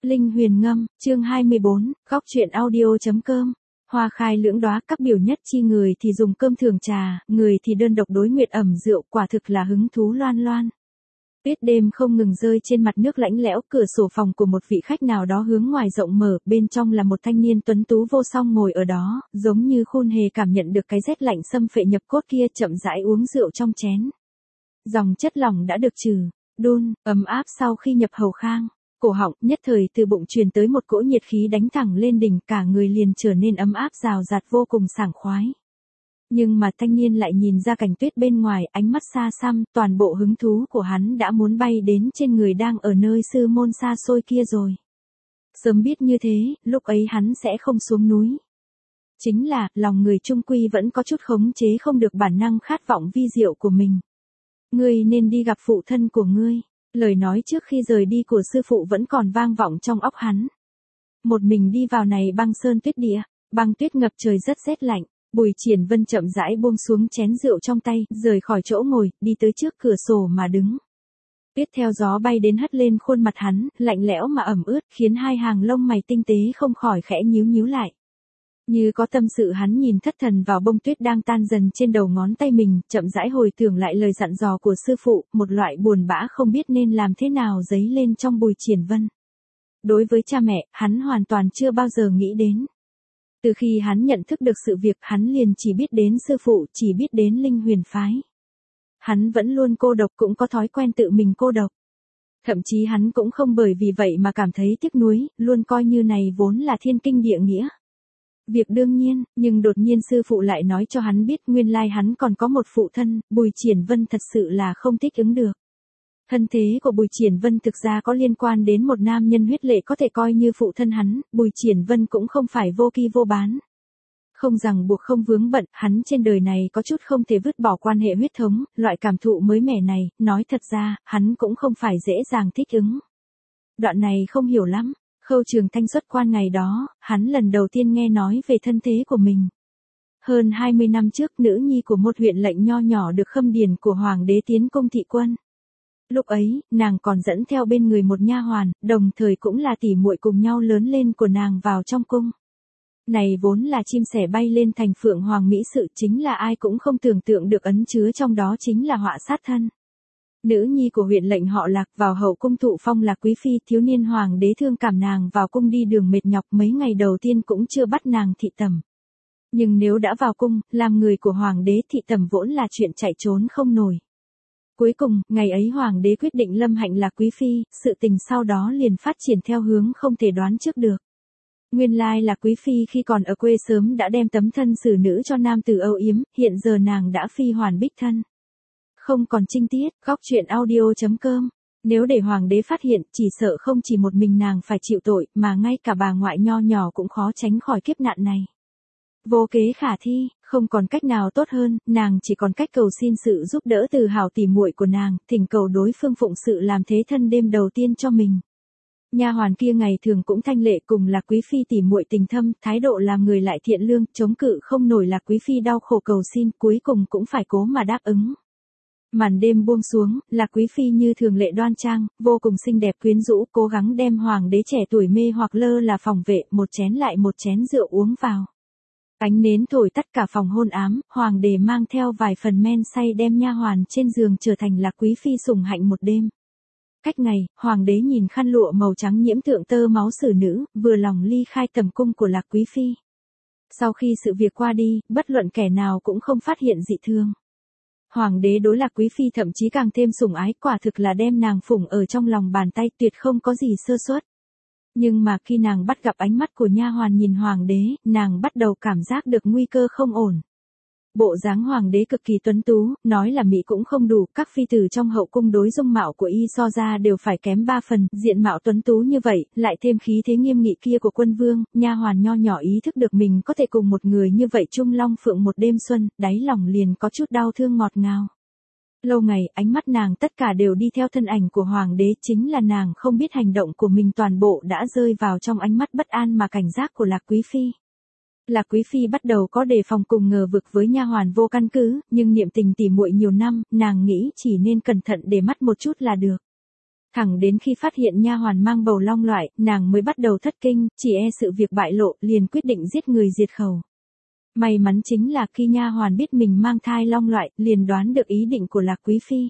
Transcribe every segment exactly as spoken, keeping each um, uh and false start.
Linh Huyền Ngâm, chương hai mươi bốn, góc truyện audio.com. Hoa khai lưỡng đóa, các biểu nhất chi, người thì dùng cơm thường trà, người thì đơn độc đối nguyệt ẩm rượu, quả thực là hứng thú loan loan. Tuyết đêm không ngừng rơi trên mặt nước lạnh lẽo, cửa sổ phòng của một vị khách nào đó hướng ngoài rộng mở, bên trong là một thanh niên tuấn tú vô song ngồi ở đó, giống như khôn hề cảm nhận được cái rét lạnh xâm phệ nhập cốt kia, chậm rãi uống rượu trong chén. Dòng chất lỏng đã được trừ, đun, ấm áp sau khi nhập hầu khang. Cổ họng nhất thời từ bụng truyền tới một cỗ nhiệt khí đánh thẳng lên đỉnh, cả người liền trở nên ấm áp rào rạt vô cùng sảng khoái. Nhưng mà thanh niên lại nhìn ra cảnh tuyết bên ngoài, ánh mắt xa xăm, toàn bộ hứng thú của hắn đã muốn bay đến trên người đang ở nơi sư môn xa xôi kia rồi. Sớm biết như thế, lúc ấy hắn sẽ không xuống núi. Chính là, lòng người chung quy vẫn có chút khống chế không được bản năng khát vọng vi diệu của mình. Ngươi nên đi gặp phụ thân của ngươi. Lời nói trước khi rời đi của sư phụ vẫn còn vang vọng trong óc hắn. Một mình đi vào này băng sơn tuyết địa, băng tuyết ngập trời rất rét lạnh. Bùi Triển Vân chậm rãi buông xuống chén rượu trong tay, rời khỏi chỗ ngồi, đi tới trước cửa sổ mà đứng. Tuyết theo gió bay đến hất lên khuôn mặt hắn, lạnh lẽo mà ẩm ướt, khiến hai hàng lông mày tinh tế không khỏi khẽ nhíu nhíu lại. Như có tâm sự, hắn nhìn thất thần vào bông tuyết đang tan dần trên đầu ngón tay mình, chậm rãi hồi tưởng lại lời dặn dò của sư phụ, một loại buồn bã không biết nên làm thế nào dấy lên trong Bùi Triển Vân. Đối với cha mẹ, hắn hoàn toàn chưa bao giờ nghĩ đến. Từ khi hắn nhận thức được sự việc, hắn liền chỉ biết đến sư phụ, chỉ biết đến Linh Huyền phái. Hắn vẫn luôn cô độc, cũng có thói quen tự mình cô độc. Thậm chí hắn cũng không bởi vì vậy mà cảm thấy tiếc nuối, luôn coi như này vốn là thiên kinh địa nghĩa. Việc đương nhiên, nhưng đột nhiên sư phụ lại nói cho hắn biết nguyên lai hắn còn có một phụ thân, Bùi Triển Vân thật sự là không thích ứng được. Thân thế của Bùi Triển Vân thực ra có liên quan đến một nam nhân huyết lệ có thể coi như phụ thân hắn, Bùi Triển Vân cũng không phải vô kỳ vô bán. Không ràng buộc không vướng bận, hắn trên đời này có chút không thể vứt bỏ quan hệ huyết thống, loại cảm thụ mới mẻ này, nói thật ra, hắn cũng không phải dễ dàng thích ứng. Đoạn này không hiểu lắm. Khâu Trường Thanh xuất quan ngày đó, hắn lần đầu tiên nghe nói về thân thế của mình. Hơn hai mươi năm trước, nữ nhi của một huyện lệnh nho nhỏ được khâm điền của hoàng đế tiến cung thị quân. Lúc ấy, nàng còn dẫn theo bên người một nha hoàn, đồng thời cũng là tỉ muội cùng nhau lớn lên của nàng vào trong cung. Này vốn là chim sẻ bay lên thành phượng hoàng mỹ sự, chính là ai cũng không tưởng tượng được ấn chứa trong đó chính là họa sát thân. Nữ nhi của huyện lệnh họ Lạc vào hậu cung thụ phong là quý phi, thiếu niên hoàng đế thương cảm nàng vào cung đi đường mệt nhọc, mấy ngày đầu tiên cũng chưa bắt nàng thị tẩm. Nhưng nếu đã vào cung, làm người của hoàng đế thị tẩm vốn là chuyện chạy trốn không nổi. Cuối cùng, ngày ấy hoàng đế quyết định lâm hạnh là quý phi, sự tình sau đó liền phát triển theo hướng không thể đoán trước được. Nguyên lai là quý phi khi còn ở quê sớm đã đem tấm thân xử nữ cho nam tử âu yếm, hiện giờ nàng đã phi hoàn bích thân. Không còn trinh tiết, góc truyện audio.com. Nếu để hoàng đế phát hiện, chỉ sợ không chỉ một mình nàng phải chịu tội, mà ngay cả bà ngoại nho nhỏ cũng khó tránh khỏi kiếp nạn này. Vô kế khả thi, không còn cách nào tốt hơn, nàng chỉ còn cách cầu xin sự giúp đỡ từ hảo tỉ muội của nàng, thỉnh cầu đối phương phụng sự làm thế thân đêm đầu tiên cho mình. Nha hoàn kia ngày thường cũng thanh lệ, cùng là quý phi tỉ muội tình thâm, thái độ làm người lại thiện lương, chống cự không nổi là quý phi đau khổ cầu xin, cuối cùng cũng phải cố mà đáp ứng. Màn đêm buông xuống, là quý phi như thường lệ đoan trang, vô cùng xinh đẹp quyến rũ, cố gắng đem hoàng đế trẻ tuổi mê hoặc lơ là phòng vệ, một chén lại một chén rượu uống vào. Ánh nến thổi tắt cả phòng hôn ám, hoàng đế mang theo vài phần men say đem nha hoàn trên giường trở thành là quý phi sủng hạnh một đêm. Cách ngày, hoàng đế nhìn khăn lụa màu trắng nhiễm thượng tơ máu xử nữ, vừa lòng ly khai tầm cung của Lạc quý phi. Sau khi sự việc qua đi, bất luận kẻ nào cũng không phát hiện dị thương. Hoàng đế đối Lạc quý phi thậm chí càng thêm sủng ái, quả thực là đem nàng phụng ở trong lòng bàn tay, tuyệt không có gì sơ suất. Nhưng mà khi nàng bắt gặp ánh mắt của nha hoàn nhìn hoàng đế, nàng bắt đầu cảm giác được nguy cơ không ổn. Bộ dáng hoàng đế cực kỳ tuấn tú, nói là mỹ cũng không đủ, các phi tử trong hậu cung đối dung mạo của y so ra đều phải kém ba phần, diện mạo tuấn tú như vậy, lại thêm khí thế nghiêm nghị kia của quân vương, nha hoàn nho nhỏ ý thức được mình có thể cùng một người như vậy chung long phượng một đêm xuân, đáy lòng liền có chút đau thương ngọt ngào. Lâu ngày, ánh mắt nàng tất cả đều đi theo thân ảnh của hoàng đế, chính là nàng không biết hành động của mình toàn bộ đã rơi vào trong ánh mắt bất an mà cảnh giác của Lạc quý phi. Lạc quý phi bắt đầu có đề phòng cùng ngờ vực với nha hoàn vô căn cứ, nhưng niệm tình tỉ muội nhiều năm, nàng nghĩ chỉ nên cẩn thận để mắt một chút là được. Thẳng đến khi phát hiện nha hoàn mang bầu long loại, nàng mới bắt đầu thất kinh, chỉ e sự việc bại lộ, liền quyết định giết người diệt khẩu. May mắn chính là khi nha hoàn biết mình mang thai long loại, liền đoán được ý định của Lạc Quý Phi.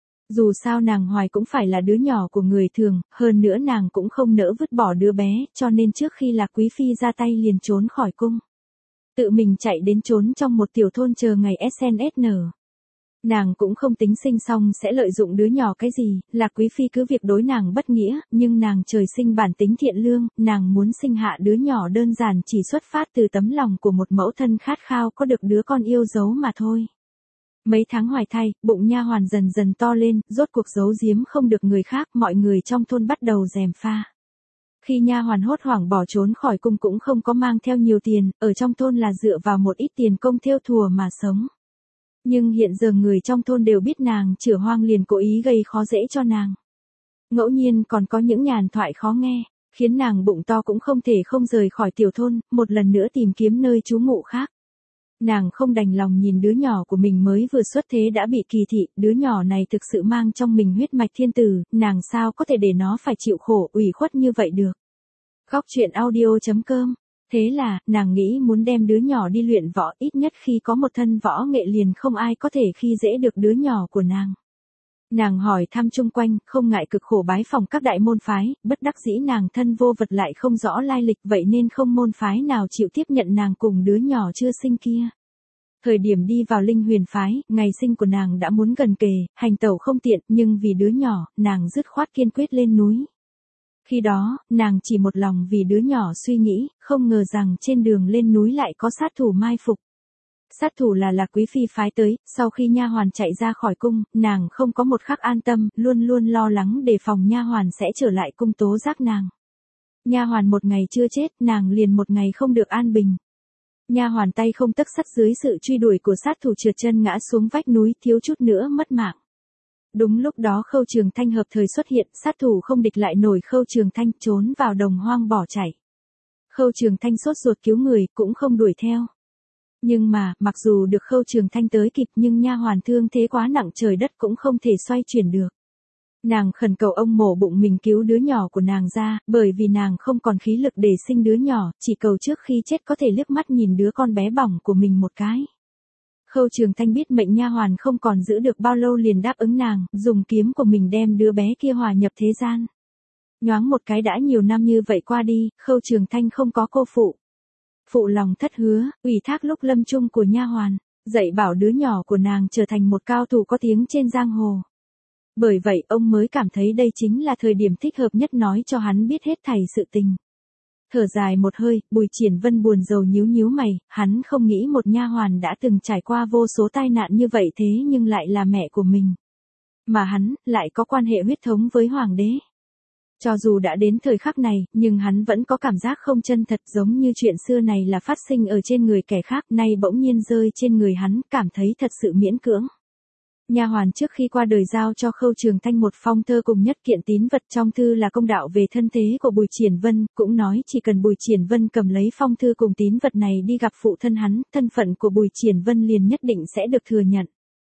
Dù sao nàng hoài cũng phải là đứa nhỏ của người thường, hơn nữa nàng cũng không nỡ vứt bỏ đứa bé, cho nên trước khi Lạc Quý Phi ra tay liền trốn khỏi cung. Tự mình chạy đến trốn trong một tiểu thôn chờ ngày ét en ét nở. Nàng cũng không tính sinh xong sẽ lợi dụng đứa nhỏ cái gì, Lạc Quý Phi cứ việc đối nàng bất nghĩa, nhưng nàng trời sinh bản tính thiện lương, nàng muốn sinh hạ đứa nhỏ đơn giản chỉ xuất phát từ tấm lòng của một mẫu thân khát khao có được đứa con yêu dấu mà thôi. Mấy tháng hoài thai, bụng nha hoàn dần dần to lên, rốt cuộc giấu giếm không được người khác, mọi người trong thôn bắt đầu gièm pha. Khi nha hoàn hốt hoảng bỏ trốn khỏi cung cũng không có mang theo nhiều tiền, ở trong thôn là dựa vào một ít tiền công thêu thùa mà sống. Nhưng hiện giờ người trong thôn đều biết nàng chửa hoang liền cố ý gây khó dễ cho nàng. Ngẫu nhiên còn có những nhàn thoại khó nghe, khiến nàng bụng to cũng không thể không rời khỏi tiểu thôn, một lần nữa tìm kiếm nơi trú ngụ khác. Nàng không đành lòng nhìn đứa nhỏ của mình mới vừa xuất thế đã bị kỳ thị, đứa nhỏ này thực sự mang trong mình huyết mạch thiên tử, nàng sao có thể để nó phải chịu khổ ủy khuất như vậy được. Góc truyện audio chấm com. Thế là, nàng nghĩ muốn đem đứa nhỏ đi luyện võ, ít nhất khi có một thân võ nghệ liền không ai có thể khi dễ được đứa nhỏ của nàng. Nàng hỏi thăm chung quanh, không ngại cực khổ bái phỏng các đại môn phái, bất đắc dĩ nàng thân vô vật lại không rõ lai lịch, vậy nên không môn phái nào chịu tiếp nhận nàng cùng đứa nhỏ chưa sinh kia. Thời điểm đi vào Linh Huyền phái, ngày sinh của nàng đã muốn gần kề, hành tẩu không tiện, nhưng vì đứa nhỏ, nàng dứt khoát kiên quyết lên núi. Khi đó, nàng chỉ một lòng vì đứa nhỏ suy nghĩ, không ngờ rằng trên đường lên núi lại có sát thủ mai phục. Sát thủ là Lạc Quý Phi phái tới, sau khi nha hoàn chạy ra khỏi cung, nàng không có một khắc an tâm, luôn luôn lo lắng đề phòng nha hoàn sẽ trở lại cung tố giác nàng. Nha hoàn một ngày chưa chết, nàng liền một ngày không được an bình. Nha hoàn tay không tấc sắt dưới sự truy đuổi của sát thủ trượt chân ngã xuống vách núi, thiếu chút nữa mất mạng. Đúng lúc đó Khâu Trường Thanh hợp thời xuất hiện, sát thủ không địch lại nổi Khâu Trường Thanh, trốn vào đồng hoang bỏ chạy. Khâu Trường Thanh sốt ruột cứu người, cũng không đuổi theo. Nhưng mà, mặc dù được Khâu Trường Thanh tới kịp nhưng nha hoàn thương thế quá nặng trời đất cũng không thể xoay chuyển được. Nàng khẩn cầu ông mổ bụng mình cứu đứa nhỏ của nàng ra, bởi vì nàng không còn khí lực để sinh đứa nhỏ, chỉ cầu trước khi chết có thể liếc mắt nhìn đứa con bé bỏng của mình một cái. Khâu Trường Thanh biết mệnh nha hoàn không còn giữ được bao lâu liền đáp ứng nàng, dùng kiếm của mình đem đứa bé kia hòa nhập thế gian. Nhoáng một cái đã nhiều năm như vậy qua đi, Khâu Trường Thanh không có cô phụ. Phụ lòng thất hứa, ủy thác lúc lâm chung của nha hoàn, dạy bảo đứa nhỏ của nàng trở thành một cao thủ có tiếng trên giang hồ. Bởi vậy ông mới cảm thấy đây chính là thời điểm thích hợp nhất nói cho hắn biết hết thảy sự tình. Thở dài một hơi, Bùi Triển Vân buồn rầu nhíu nhíu mày, hắn không nghĩ một nha hoàn đã từng trải qua vô số tai nạn như vậy thế nhưng lại là mẹ của mình. Mà hắn, lại có quan hệ huyết thống với hoàng đế. Cho dù đã đến thời khắc này, nhưng hắn vẫn có cảm giác không chân thật giống như chuyện xưa này là phát sinh ở trên người kẻ khác, nay bỗng nhiên rơi trên người hắn, cảm thấy thật sự miễn cưỡng. Nha hoàn trước khi qua đời giao cho Khâu Trường Thanh một phong thơ cùng nhất kiện tín vật, trong thư là công đạo về thân thế của Bùi Triển Vân, cũng nói chỉ cần Bùi Triển Vân cầm lấy phong thư cùng tín vật này đi gặp phụ thân hắn, thân phận của Bùi Triển Vân liền nhất định sẽ được thừa nhận.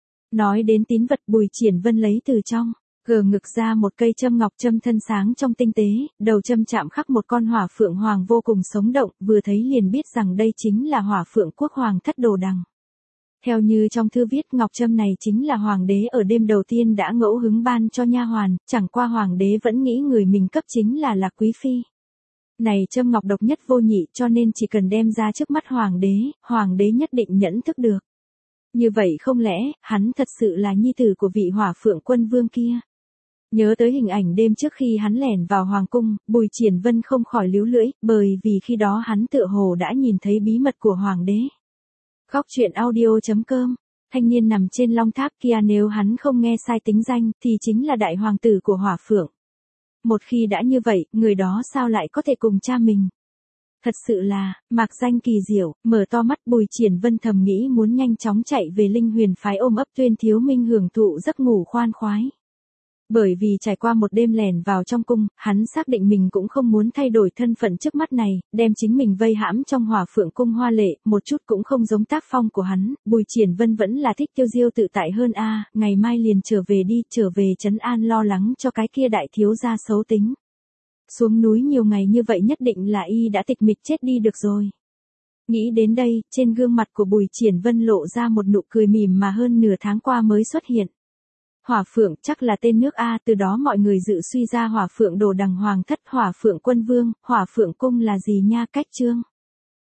Nói đến tín vật, Bùi Triển Vân lấy từ trong gờ ngực ra một cây châm ngọc châm thân sáng trong tinh tế, đầu châm chạm khắc một con hỏa phượng hoàng vô cùng sống động, vừa thấy liền biết rằng đây chính là hỏa phượng quốc hoàng thất Đồ Đằng. Theo như trong thư viết, ngọc châm này chính là hoàng đế ở đêm đầu tiên đã ngẫu hứng ban cho nha hoàn, chẳng qua hoàng đế vẫn nghĩ người mình cấp chính là Lạc Quý Phi. Này châm ngọc độc nhất vô nhị cho nên chỉ cần đem ra trước mắt hoàng đế, hoàng đế nhất định nhẫn thức được. Như vậy không lẽ, hắn thật sự là nhi tử của vị hỏa phượng quân vương kia? Nhớ tới hình ảnh đêm trước khi hắn lẻn vào hoàng cung, Bùi Triển Vân không khỏi líu lưỡi, bởi vì khi đó hắn tựa hồ đã nhìn thấy bí mật của hoàng đế. Góc truyện audio chấm com. Thanh niên nằm trên long tháp kia nếu hắn không nghe sai tính danh thì chính là đại hoàng tử của hỏa phượng. Một khi đã như vậy, người đó sao lại có thể cùng cha mình? Thật sự là, mạc danh kỳ diệu, mở to mắt Bùi Triển Vân thầm nghĩ muốn nhanh chóng chạy về Linh Huyền phái ôm ấp Tuyên Thiếu Minh hưởng thụ giấc ngủ khoan khoái. Bởi vì trải qua một đêm lẻn vào trong cung, hắn xác định mình cũng không muốn thay đổi thân phận trước mắt này, đem chính mình vây hãm trong Hỏa Phượng cung hoa lệ, một chút cũng không giống tác phong của hắn, Bùi Triển Vân vẫn là thích tiêu diêu tự tại hơn a, ngày mai liền trở về đi, trở về trấn an lo lắng cho cái kia đại thiếu gia xấu tính. Xuống núi nhiều ngày như vậy nhất định là y đã tịch mịch chết đi được rồi. Nghĩ đến đây, trên gương mặt của Bùi Triển Vân lộ ra một nụ cười mỉm mà hơn nửa tháng qua mới xuất hiện. Hỏa Phượng chắc là tên nước A, từ đó mọi người dự suy ra Hỏa Phượng đồ đằng hoàng thất, Hỏa Phượng quân vương, Hỏa Phượng cung là gì nha, cách chương.